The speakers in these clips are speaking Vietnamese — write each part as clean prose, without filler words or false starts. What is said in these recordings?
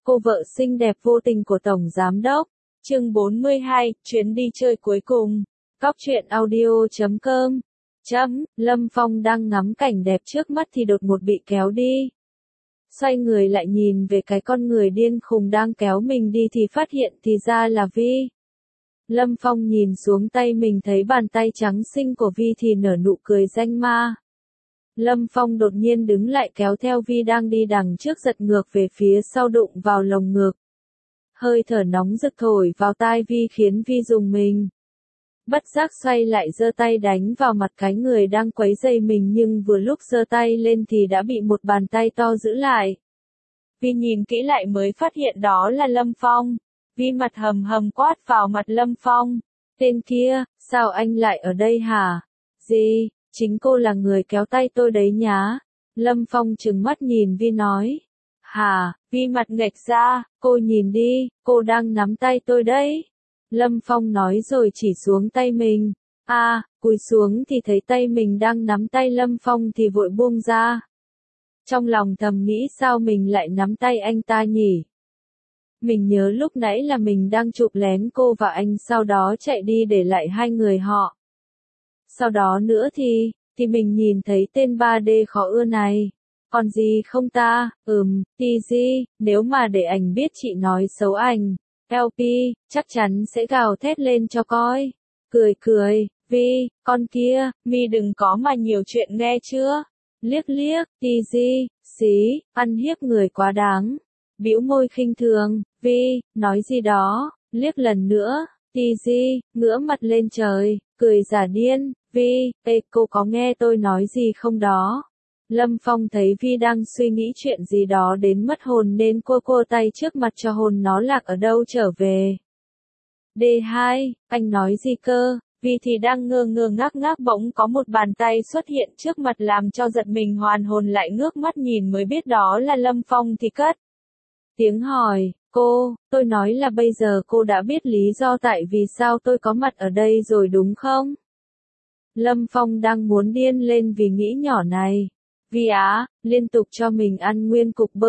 Cô vợ xinh đẹp vô tình của Tổng Giám Đốc. Chương 42, chuyến đi chơi cuối cùng. Cóc truyện audio.com. Lâm Phong đang ngắm cảnh đẹp trước mắt thì đột ngột bị kéo đi. Xoay người lại nhìn về cái con người điên khùng đang kéo mình đi thì phát hiện thì ra là Vi. Lâm Phong nhìn xuống tay mình thấy bàn tay trắng xinh của Vi thì nở nụ cười danh ma. Lâm Phong đột nhiên đứng lại kéo theo Vi đang đi đằng trước giật ngược về phía sau đụng vào lồng ngực. Hơi thở nóng rực thổi vào tai Vi khiến Vi rùng mình. Bất giác xoay lại giơ tay đánh vào mặt cái người đang quấy rầy mình nhưng vừa lúc giơ tay lên thì đã bị một bàn tay to giữ lại. Vi nhìn kỹ lại mới phát hiện đó là Lâm Phong. Vi mặt hầm hầm quát vào mặt Lâm Phong. Tên kia, sao anh lại ở đây hả? Gì, chính cô là người kéo tay tôi đấy nhá. Lâm Phong trừng mắt nhìn Vi nói. Hả, Vi mặt nghệch ra, cô nhìn đi, cô đang nắm tay tôi đấy. Lâm Phong nói rồi chỉ xuống tay mình. Cúi xuống thì thấy tay mình đang nắm tay Lâm Phong thì vội buông ra. Trong lòng thầm nghĩ sao mình lại nắm tay anh ta nhỉ? Mình nhớ lúc nãy là mình đang chụp lén cô và anh sau đó chạy đi để lại hai người họ. Sau đó nữa thì mình nhìn thấy tên 3D khó ưa này. Còn gì không ta? TG, nếu mà để ảnh biết chị nói xấu ảnh. LP, chắc chắn sẽ gào thét lên cho coi. Cười, Vi, con kia, mi đừng có mà nhiều chuyện nghe chưa? Liếc, TG, xí, ăn hiếp người quá đáng. Bĩu môi khinh thường, Vi, nói gì đó, liếc lần nữa, TG, ngửa mặt lên trời, cười giả điên, Vi, cô có nghe tôi nói gì không đó? Lâm Phong thấy Vi đang suy nghĩ chuyện gì đó đến mất hồn nên cô tay trước mặt cho hồn nó lạc ở đâu trở về. D2, anh nói gì cơ? Vi thì đang ngơ ngác bỗng có một bàn tay xuất hiện trước mặt làm cho giật mình hoàn hồn lại ngước mắt nhìn mới biết đó là Lâm Phong thì cất tiếng hỏi, tôi nói là bây giờ cô đã biết lý do tại vì sao tôi có mặt ở đây rồi đúng không? Lâm Phong đang muốn điên lên vì nghĩ nhỏ này. Vi liên tục cho mình ăn nguyên cục bơ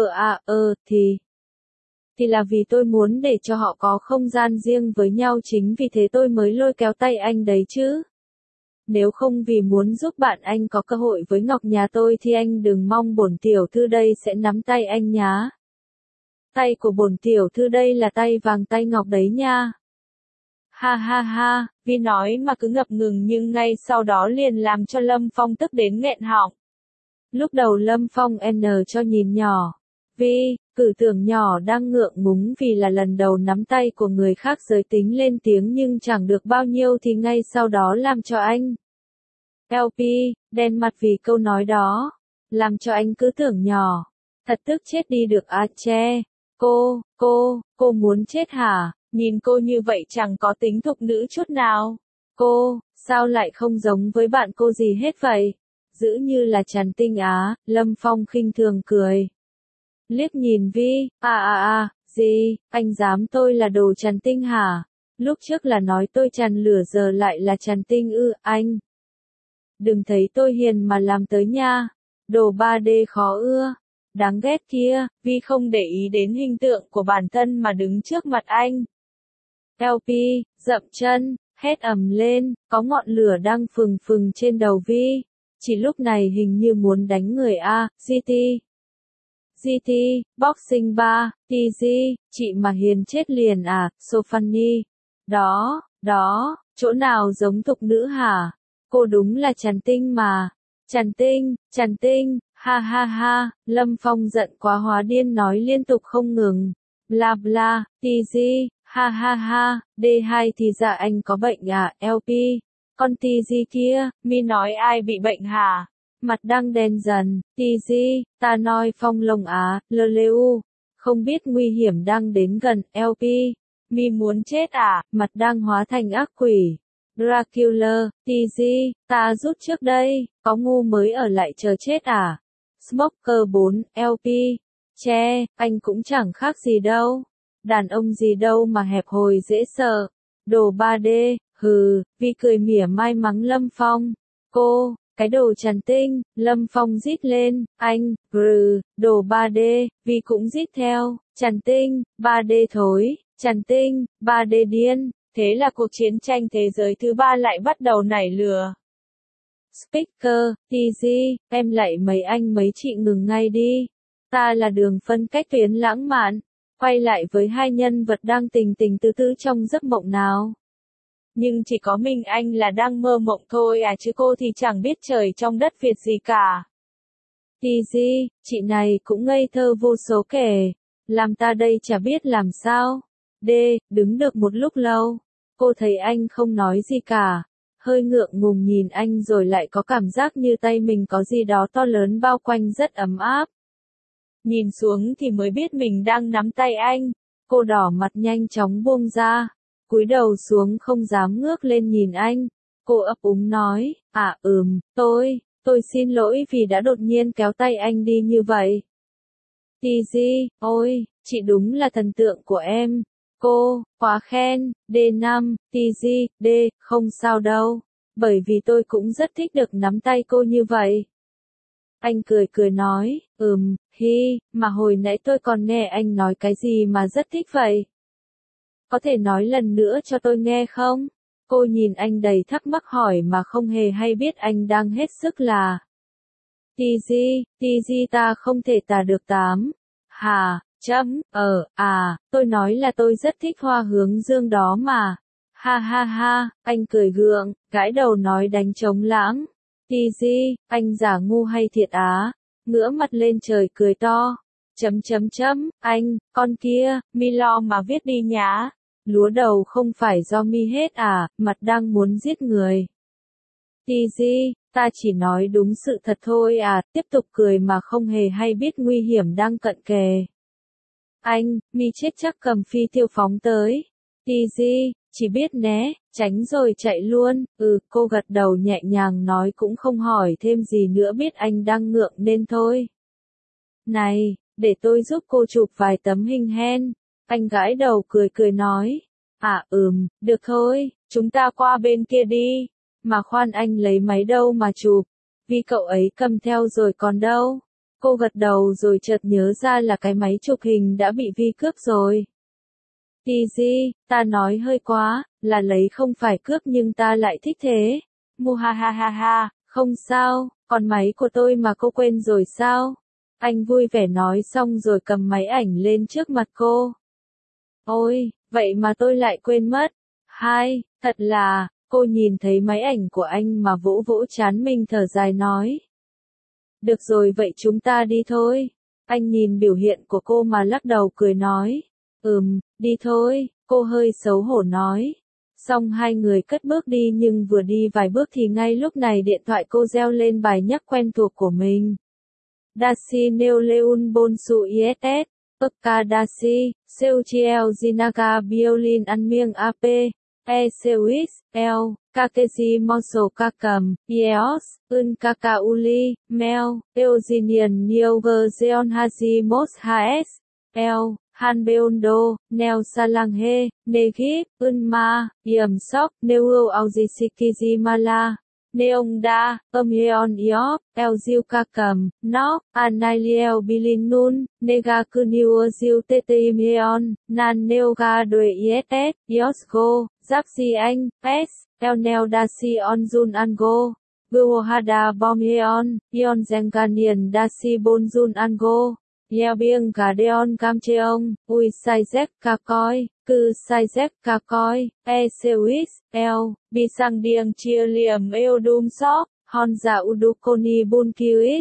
thì là vì tôi muốn để cho họ có không gian riêng với nhau chính vì thế tôi mới lôi kéo tay anh đấy chứ. Nếu không vì muốn giúp bạn anh có cơ hội với Ngọc nhà tôi thì anh đừng mong bổn tiểu thư đây sẽ nắm tay anh nhá. Tay của bổn tiểu thư đây là tay vàng tay ngọc đấy nha. Ha, Vi nói mà cứ ngập ngừng nhưng ngay sau đó liền làm cho Lâm Phong tức đến nghẹn họng. Lúc đầu Lâm Phong cho nhìn nhỏ. Vi, cử tưởng nhỏ đang ngượng ngúng vì là lần đầu nắm tay của người khác giới tính lên tiếng nhưng chẳng được bao nhiêu thì ngay sau đó làm cho anh. LP, đen mặt vì câu nói đó. Làm cho anh cứ tưởng nhỏ. Thật tức chết đi được che. Cô muốn chết hả? Nhìn cô như vậy chẳng có tính thục nữ chút nào. Cô, sao lại không giống với bạn cô gì hết vậy? Giữ như là Trần Tinh Lâm Phong khinh thường cười. Liếc nhìn Vi, gì, anh dám tôi là đồ Trần Tinh hả? Lúc trước là nói tôi Trần Lửa giờ lại là Trần Tinh anh. Đừng thấy tôi hiền mà làm tới nha. Đồ 3D khó ưa. Đáng ghét kia, Vi không để ý đến hình tượng của bản thân mà đứng trước mặt anh. LP, dậm chân, hét ầm lên, có ngọn lửa đang phừng trên đầu Vi. Chỉ lúc này hình như muốn đánh người GT, Boxing 3, TG, chị mà hiền chết liền so funny. Đó, chỗ nào giống thục nữ hả? Cô đúng là Trần Tinh mà. Trần Tinh, ha, Lâm Phong giận quá hóa điên nói liên tục không ngừng. Bla, TG, ha, D2 thì dạ anh có bệnh LP. Con TG kia, mi nói ai bị bệnh hả? Mặt đang đen dần, TG, ta nói Phong lông leu. Không biết nguy hiểm đang đến gần, LP. Mi muốn chết mặt đang hóa thành ác quỷ. Dracula, TG, ta rút trước đây, có ngu mới ở lại chờ chết Smoker 4, LP. Anh cũng chẳng khác gì đâu. Đàn ông gì đâu mà hẹp hòi dễ sợ. Đồ 3D, Vi cười mỉa mai mắng Lâm Phong. Cái đồ tràn tinh, Lâm Phong rít lên, anh, đồ 3D, Vi cũng rít theo, tràn tinh, 3D thối, tràn tinh, 3D điên, thế là cuộc chiến tranh thế giới thứ 3 lại bắt đầu nảy lửa. Speaker, TG, em lại mấy anh mấy chị ngừng ngay đi. Ta là đường phân cách tuyến lãng mạn, quay lại với hai nhân vật đang tình tình tứ tứ trong giấc mộng nào. Nhưng chỉ có mình anh là đang mơ mộng thôi à, chứ cô thì chẳng biết trời trong đất Việt gì cả. TG, chị này cũng ngây thơ vô số kể, làm ta đây chả biết làm sao. D, đứng được một lúc lâu, cô thấy anh không nói gì cả, hơi ngượng ngùng nhìn anh rồi lại có cảm giác như tay mình có gì đó to lớn bao quanh rất ấm áp. Nhìn xuống thì mới biết mình đang nắm tay anh, cô đỏ mặt nhanh chóng buông ra, cúi đầu xuống không dám ngước lên nhìn anh. Cô ấp úng nói, tôi xin lỗi vì đã đột nhiên kéo tay anh đi như vậy. TG, ôi, chị đúng là thần tượng của em. Cô, quá khen, D5, TG, D, không sao đâu, bởi vì tôi cũng rất thích được nắm tay cô như vậy. Anh cười cười nói, mà hồi nãy tôi còn nghe anh nói cái gì mà rất thích vậy. Có thể nói lần nữa cho tôi nghe không? Cô nhìn anh đầy thắc mắc hỏi mà không hề hay biết anh đang hết sức là. TG ta không thể tả được tám. Hà, tôi nói là tôi rất thích hoa hướng dương đó mà. Ha ha ha, anh cười gượng, gãi đầu nói đánh trống lãng. TG, anh giả ngu hay thiệt á? Ngửa mặt lên trời cười to. Anh, con kia, mi lo mà viết đi nhá. Lúa đầu không phải do mi hết à, mặt đang muốn giết người. TG, ta chỉ nói đúng sự thật thôi à, tiếp tục cười mà không hề hay biết nguy hiểm đang cận kề. Anh, mi chết chắc cầm phi tiêu phóng tới. TG, chỉ biết né, tránh rồi chạy luôn. Cô gật đầu nhẹ nhàng nói cũng không hỏi thêm gì nữa, biết anh đang ngượng nên thôi. Này, để tôi giúp cô chụp vài tấm hình hen. Anh gãi đầu cười cười nói. Được thôi, chúng ta qua bên kia đi. Mà khoan, anh lấy máy đâu mà chụp? Vì cậu ấy cầm theo rồi còn đâu? Cô gật đầu rồi chợt nhớ ra là cái máy chụp hình đã bị Vi cướp rồi. TG, ta nói hơi quá, là lấy không phải cướp nhưng ta lại thích thế. Muhahaha, không sao, còn máy của tôi mà cô quên rồi sao? Anh vui vẻ nói xong rồi cầm máy ảnh lên trước mặt cô. Ôi, vậy mà tôi lại quên mất. Thật là, cô nhìn thấy máy ảnh của anh mà vỗ vỗ trán mình thở dài nói. Được rồi, vậy chúng ta đi thôi. Anh nhìn biểu hiện của cô mà lắc đầu cười nói. Đi thôi, cô hơi xấu hổ nói. Xong hai người cất bước đi, nhưng vừa đi vài bước thì ngay lúc này điện thoại cô reo lên bài nhắc quen thuộc của mình. Dashi nêu leun bonsu ISS, Pekka Dashi, Seuchiel Zinaga Biolin An Mieng AP, Sewis, Kakeji Monso Kakam, Yeos, Kakauli, Mel, Eugenian Nioger Zeon Haji Mos HS, Han Beondo, Neo Salanghe, Negip, Ma, Yem Sok, Neu Aujishikiji Mala, Neongda, Yeon Iop, Ziu Kakam, Nok, Anailiel Bilinun, Nega Kuniu Ziu Tetim Yeon, Nan Neoga Dwe ISS, Yosgo, Zapsi Anh, S, Neo Dasi Onjun Ango, Guohada Bom Yeon, Yeon Zenganian Dasi Bonjun Ango. Biêng cả Deon Camcheong, Ui Sai Zek Kakoi, Cư Sai Zek Kakoi, Sewis, Bisang Dieng Chia Liềm Eodum Sok, Honza Udukoni Bunkiwis,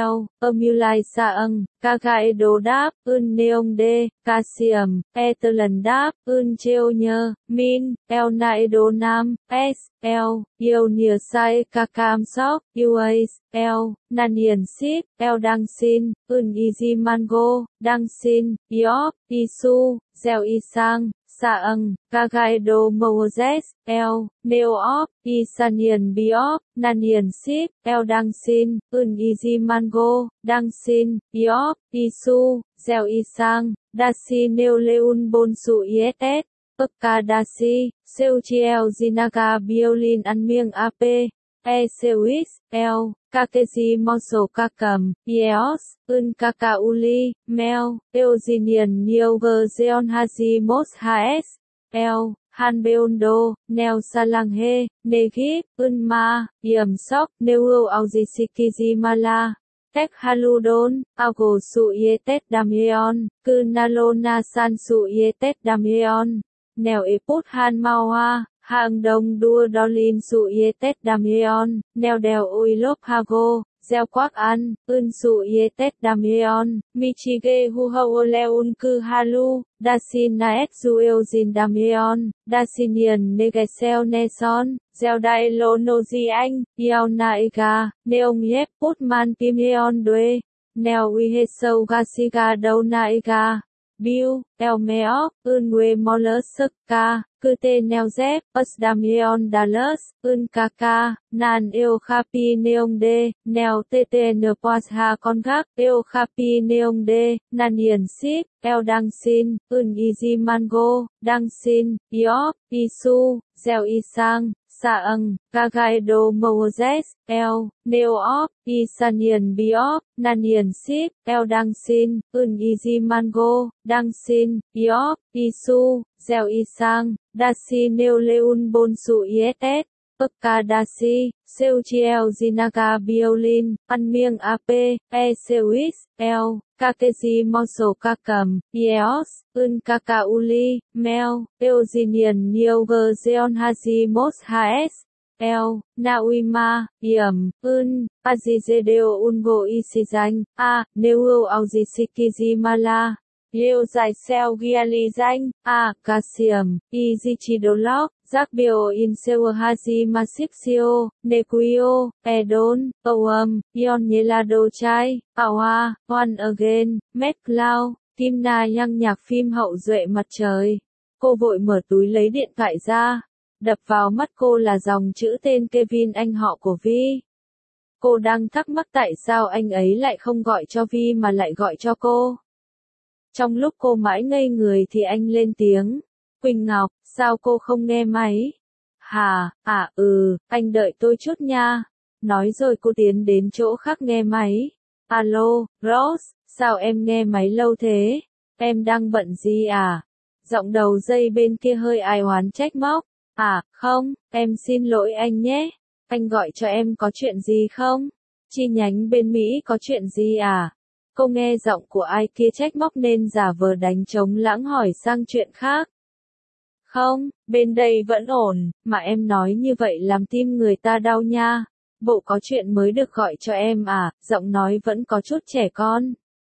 Mulai Saang, Kaga Edo Đáp, Neong De, Kasium, Etelan Đáp, Cheo Nhơ, Min, Na Edo Nam, S, Yeo Nia Sai Kakam Sok, Uas, Nanian Sip, Dang Sin, Easy Mango, Dang Sin, Yop, Isu, Zeo Isang, Saang, Kagaido Moses, Neoop, Isanian Biop, Nanian Sip, Dang Sin, Easy Mango, Dang Sin, Yop, Isu, Zeo Isang, Dashi Neo Leun Bonsu ISS, Pekka Dashi, Seuchiel Zinaga Biolin An Mieng AP. Sewis, L, Kakeji Moso Kakam, Yeos, Kakauli, Mel, Eugenian Nioger Zeon Haji Mos Has, L, Hanbeondo, Neo Salanghe, Negip, Ma, Yầm Sok, Neu Aujisikiji Mala. Tek Haludon, Ago Su Yetet Dameon, Kunalona San Su Yetet Dameon, Nèo Eput Han Mawa, Hang Đông Đua Dolin Su Yetet Dameon, Nèo Đèo Uilop Hago, Gieo Quác An, Su Yetet Dameon, Michige Huho Leun Ku Halu, Dasin Naet Zuel Jin Dameon, Dasinian Negesel Neson, Gieo Đại Lô Nô Di Anh, Yao Naiga, Neong Yep Put Man Pimeon Due, Nèo Uihe Sâu Gasiga Đâu Naiga. Bill, Elmeok, Unwe Molus Ka, Kute Neozep, Usdamion Dallas, Kaka, Nan Eokapi Neong De, Neo TTN Posha Kongak, Eokapi Neong De, Nanian Sip, El Dang Sin, Easy Mango, Dang Sin, Iop, Isu, Zeo Isang, Saang, Kagaido Moses, El, Neoop, Isanian Biop, Nanian Sip, El Dang Sin, Easy Mango, Dang Sin, Iop, Isu, Zeo Isang, Dasi Neo Leun Bonsu ISS, Dasi, Seuchiel Zinaga Biolin, Anmieng AP, Sewis, El, Kakeji Moso Kakam, Yeos, Kakauli, Mel, Eugenian Nioger Zeon Haji Mos Has, El, Nauima, Yầm, Azizedeo Ungo Isizanh, A, Neu Aujisikiji Mala. Liêu dài xeo giali danh, Cassium, Izichidolog, Zakbio in Sewer Haji Masipsio, Nequio, Edon, Oam, Yon Yelado Chai, Awa, One Again, MacLeod, Timna Yang nhạc phim hậu duệ mặt trời. Cô vội mở túi lấy điện thoại ra. Đập vào mắt cô là dòng chữ tên Kevin anh họ của Vi. Cô đang thắc mắc tại sao anh ấy lại không gọi cho Vi mà lại gọi cho cô. Trong lúc cô mãi ngây người thì anh lên tiếng. Quỳnh Ngọc, sao cô không nghe máy? Hà, anh đợi tôi chút nha. Nói rồi cô tiến đến chỗ khác nghe máy. Alo, Rose, sao em nghe máy lâu thế? Em đang bận gì à? Giọng đầu dây bên kia hơi ai oán trách móc. Không, em xin lỗi anh nhé. Anh gọi cho em có chuyện gì không? Chi nhánh bên Mỹ có chuyện gì à? Cô nghe giọng của ai kia trách móc nên giả vờ đánh trống lãng hỏi sang chuyện khác. Không, bên đây vẫn ổn, mà em nói như vậy làm tim người ta đau nha. Bộ có chuyện mới được gọi cho em à? Giọng nói vẫn có chút trẻ con.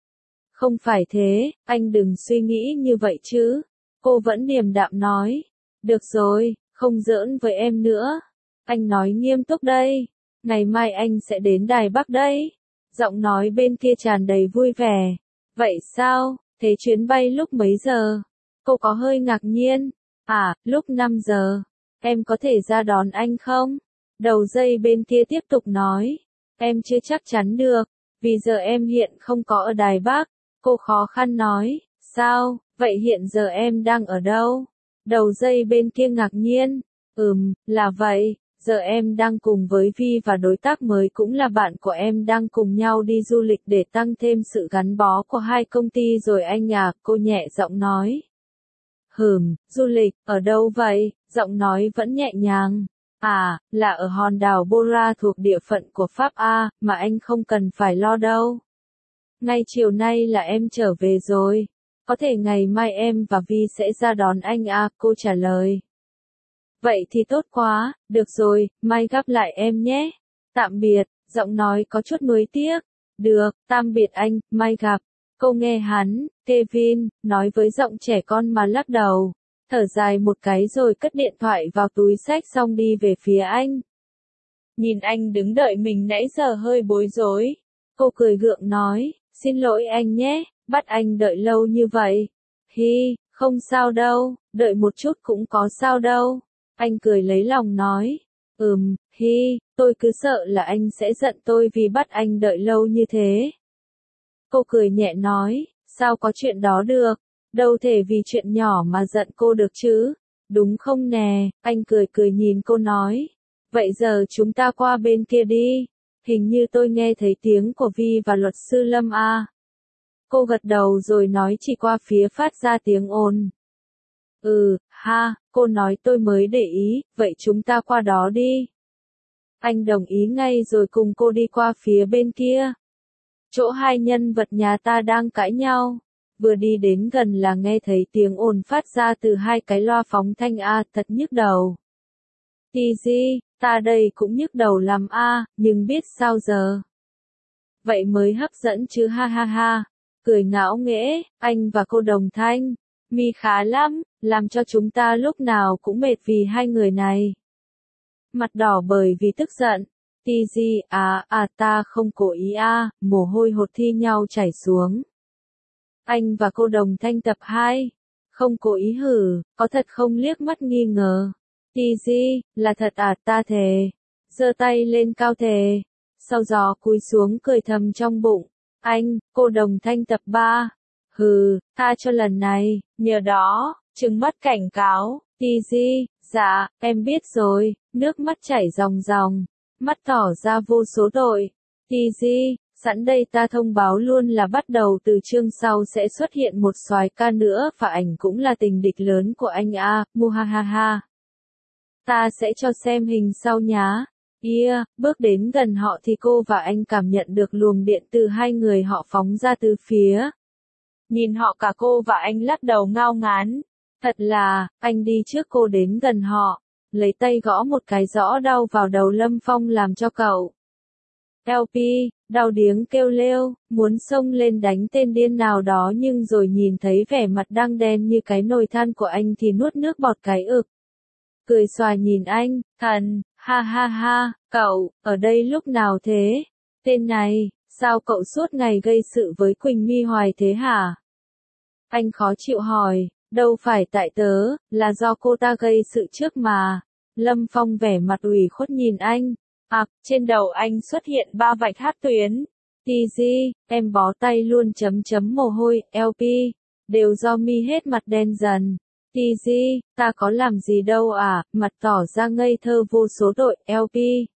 Không phải thế, anh đừng suy nghĩ như vậy chứ. Cô vẫn điềm đạm nói. Được rồi, không giỡn với em nữa. Anh nói nghiêm túc đây. Ngày mai anh sẽ đến Đài Bắc đây. Giọng nói bên kia tràn đầy vui vẻ. Vậy sao? Thế chuyến bay lúc mấy giờ? Cô có hơi ngạc nhiên. Lúc 5 giờ. Em có thể ra đón anh không? Đầu dây bên kia tiếp tục nói. Em chưa chắc chắn được. Vì giờ em hiện không có ở Đài Bắc. Cô khó khăn nói. Sao? Vậy hiện giờ em đang ở đâu? Đầu dây bên kia ngạc nhiên. Là vậy. Giờ em đang cùng với Vi và đối tác mới cũng là bạn của em đang cùng nhau đi du lịch để tăng thêm sự gắn bó của hai công ty rồi anh à, cô nhẹ giọng nói. Du lịch, ở đâu vậy? Giọng nói vẫn nhẹ nhàng. Là ở hòn đảo Bora thuộc địa phận của Pháp mà anh không cần phải lo đâu. Ngay chiều nay là em trở về rồi. Có thể ngày mai em và Vi sẽ ra đón anh cô trả lời. Vậy thì tốt quá, được rồi, mai gặp lại em nhé. Tạm biệt, giọng nói có chút nuối tiếc. Được, tạm biệt anh, mai gặp. Cô nghe hắn, Kevin, nói với giọng trẻ con mà lắc đầu. Thở dài một cái rồi cất điện thoại vào túi xách xong đi về phía anh. Nhìn anh đứng đợi mình nãy giờ hơi bối rối. Cô cười gượng nói, xin lỗi anh nhé, bắt anh đợi lâu như vậy. Không sao đâu, đợi một chút cũng có sao đâu. Anh cười lấy lòng nói. Tôi cứ sợ là anh sẽ giận tôi vì bắt anh đợi lâu như thế. Cô cười nhẹ nói, sao có chuyện đó được, đâu thể vì chuyện nhỏ mà giận cô được chứ, đúng không nè, anh cười nhìn cô nói. Vậy giờ chúng ta qua bên kia đi. Hình như tôi nghe thấy tiếng của Vi và luật sư Lâm à. Cô gật đầu rồi nói chỉ qua phía phát ra tiếng ồn. Ha, cô nói tôi mới để ý, vậy chúng ta qua đó đi. Anh đồng ý ngay rồi cùng cô đi qua phía bên kia. Chỗ hai nhân vật nhà ta đang cãi nhau. Vừa đi đến gần là nghe thấy tiếng ồn phát ra từ hai cái loa phóng thanh thật nhức đầu. TG, ta đây cũng nhức đầu lắm nhưng biết sao giờ. Vậy mới hấp dẫn chứ ha ha ha. Cười ngạo nghễ, anh và cô Đồng Thanh. Mi khá lắm, làm cho chúng ta lúc nào cũng mệt vì hai người này. Mặt đỏ bởi vì tức giận. TG, ta không cố ý mồ hôi hột thi nhau chảy xuống. Anh và cô Đồng Thanh tập 2. Không cố ý hử, có thật không liếc mắt nghi ngờ. TG, là thật ta thề. Giơ tay lên cao thề. Sau gió cúi xuống cười thầm trong bụng. Anh, cô Đồng Thanh tập 3. Tha cho lần này, nhờ đó, trừng mắt cảnh cáo. TG, dạ, em biết rồi, nước mắt chảy ròng ròng, mắt tỏ ra vô số tội. TG, sẵn đây ta thông báo luôn là bắt đầu từ chương sau sẽ xuất hiện một soái ca nữa và ảnh cũng là tình địch lớn của anh muhahaha. Ta sẽ cho xem hình sau nhá. Bước đến gần họ thì cô và anh cảm nhận được luồng điện từ hai người họ phóng ra từ phía. Nhìn họ cả cô và anh lắc đầu ngao ngán. Thật là, anh đi trước cô đến gần họ, lấy tay gõ một cái rõ đau vào đầu Lâm Phong làm cho cậu. LP, đau điếng kêu lêu, muốn xông lên đánh tên điên nào đó nhưng rồi nhìn thấy vẻ mặt đang đen như cái nồi than của anh thì nuốt nước bọt cái ực. Cười xòa nhìn anh, thần, ha ha ha, cậu, ở đây lúc nào thế? Tên này, sao cậu suốt ngày gây sự với Quỳnh My hoài thế hả? Anh khó chịu hỏi, đâu phải tại tớ, là do cô ta gây sự trước mà. Lâm Phong vẻ mặt ủy khuất nhìn anh. Trên đầu anh xuất hiện 3 vạch hát tuyến. TG, em bó tay luôn chấm mồ hôi, LP, đều do mi hết mặt đen dần. TG, ta có làm gì đâu mặt tỏ ra ngây thơ vô số tội, LP.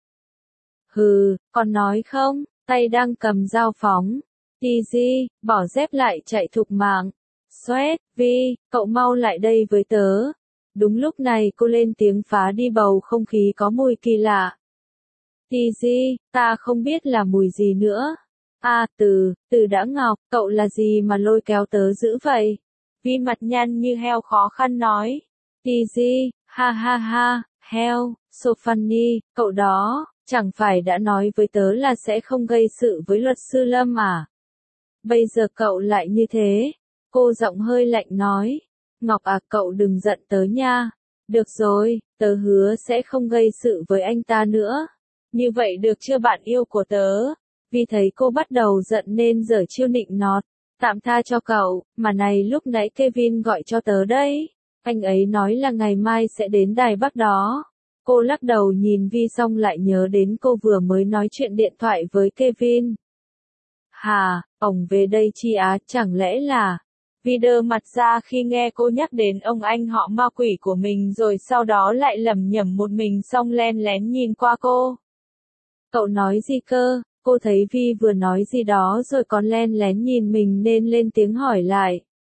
Còn nói không, tay đang cầm dao phóng. TG, bỏ dép lại chạy thục mạng. Xoét, Vi, cậu mau lại đây với tớ. Đúng lúc này cô lên tiếng phá đi bầu không khí có mùi kỳ lạ. TG, ta không biết là mùi gì nữa. Từ đã ngọc, cậu là gì mà lôi kéo tớ dữ vậy? Vi mặt nhăn như heo khó khăn nói. TG, ha ha ha, heo, so funny, cậu đó, chẳng phải đã nói với tớ là sẽ không gây sự với luật sư Lâm à? Bây giờ cậu lại như thế. Cô giọng hơi lạnh nói. Ngọc cậu đừng giận tớ nha. Được rồi, tớ hứa sẽ không gây sự với anh ta nữa. Như vậy được chưa bạn yêu của tớ? Vì thấy cô bắt đầu giận nên giở chiêu nịnh nọt. Tạm tha cho cậu, mà này lúc nãy Kevin gọi cho tớ đấy. Anh ấy nói là ngày mai sẽ đến Đài Bắc đó. Cô lắc đầu nhìn Vi xong lại nhớ đến cô vừa mới nói chuyện điện thoại với Kevin. Ông về đây chi chẳng lẽ là... Vi đơ mặt ra khi nghe cô nhắc đến ông anh họ ma quỷ của mình rồi sau đó lại lẩm nhẩm một mình xong len lén nhìn qua cô. Cậu nói gì cơ? Cô thấy Vi vừa nói gì đó rồi còn len lén nhìn mình nên lên tiếng hỏi lại.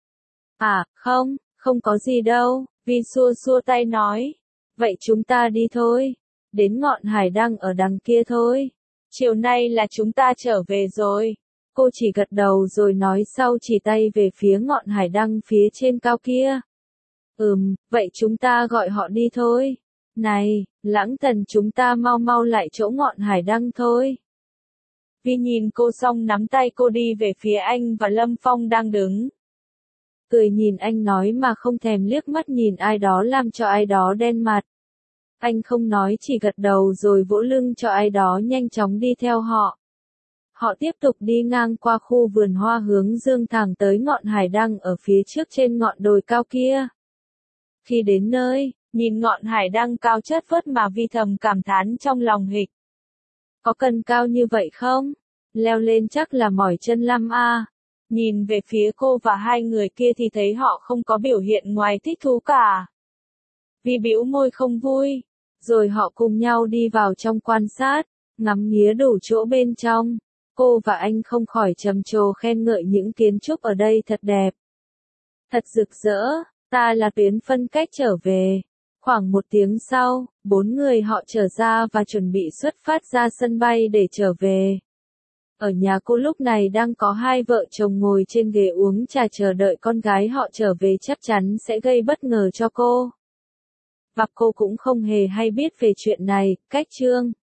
Không có gì đâu, Vi xua xua tay nói. Vậy chúng ta đi thôi. Đến ngọn hải đăng ở đằng kia thôi. Chiều nay là chúng ta trở về rồi. Cô chỉ gật đầu rồi nói sau chỉ tay về phía ngọn hải đăng phía trên cao kia. Vậy chúng ta gọi họ đi thôi. Này, Lãng Thần chúng ta mau lại chỗ ngọn hải đăng thôi. Vi nhìn cô xong nắm tay cô đi về phía anh và Lâm Phong đang đứng. Cười nhìn anh nói mà không thèm liếc mắt nhìn ai đó làm cho ai đó đen mặt. Anh không nói chỉ gật đầu rồi vỗ lưng cho ai đó nhanh chóng đi theo họ. Họ tiếp tục đi ngang qua khu vườn hoa hướng dương thẳng tới ngọn hải đăng ở phía trước trên ngọn đồi cao kia. Khi đến nơi, nhìn ngọn hải đăng cao chất phớt mà Vi thầm cảm thán trong lòng hịch. Có cần cao như vậy không? Leo lên chắc là mỏi chân lắm Nhìn về phía cô và hai người kia thì thấy họ không có biểu hiện ngoài thích thú cả. Vi bĩu môi không vui. Rồi họ cùng nhau đi vào trong quan sát, ngắm nghía đủ chỗ bên trong. Cô và anh không khỏi trầm trồ khen ngợi những kiến trúc ở đây thật đẹp. Thật rực rỡ, ta là tuyến phân cách trở về. Khoảng 1 tiếng sau, 4 người họ trở ra và chuẩn bị xuất phát ra sân bay để trở về. Ở nhà cô lúc này đang có 2 vợ chồng ngồi trên ghế uống trà chờ đợi con gái họ trở về chắc chắn sẽ gây bất ngờ cho cô. Và cô cũng không hề hay biết về chuyện này, cách chương.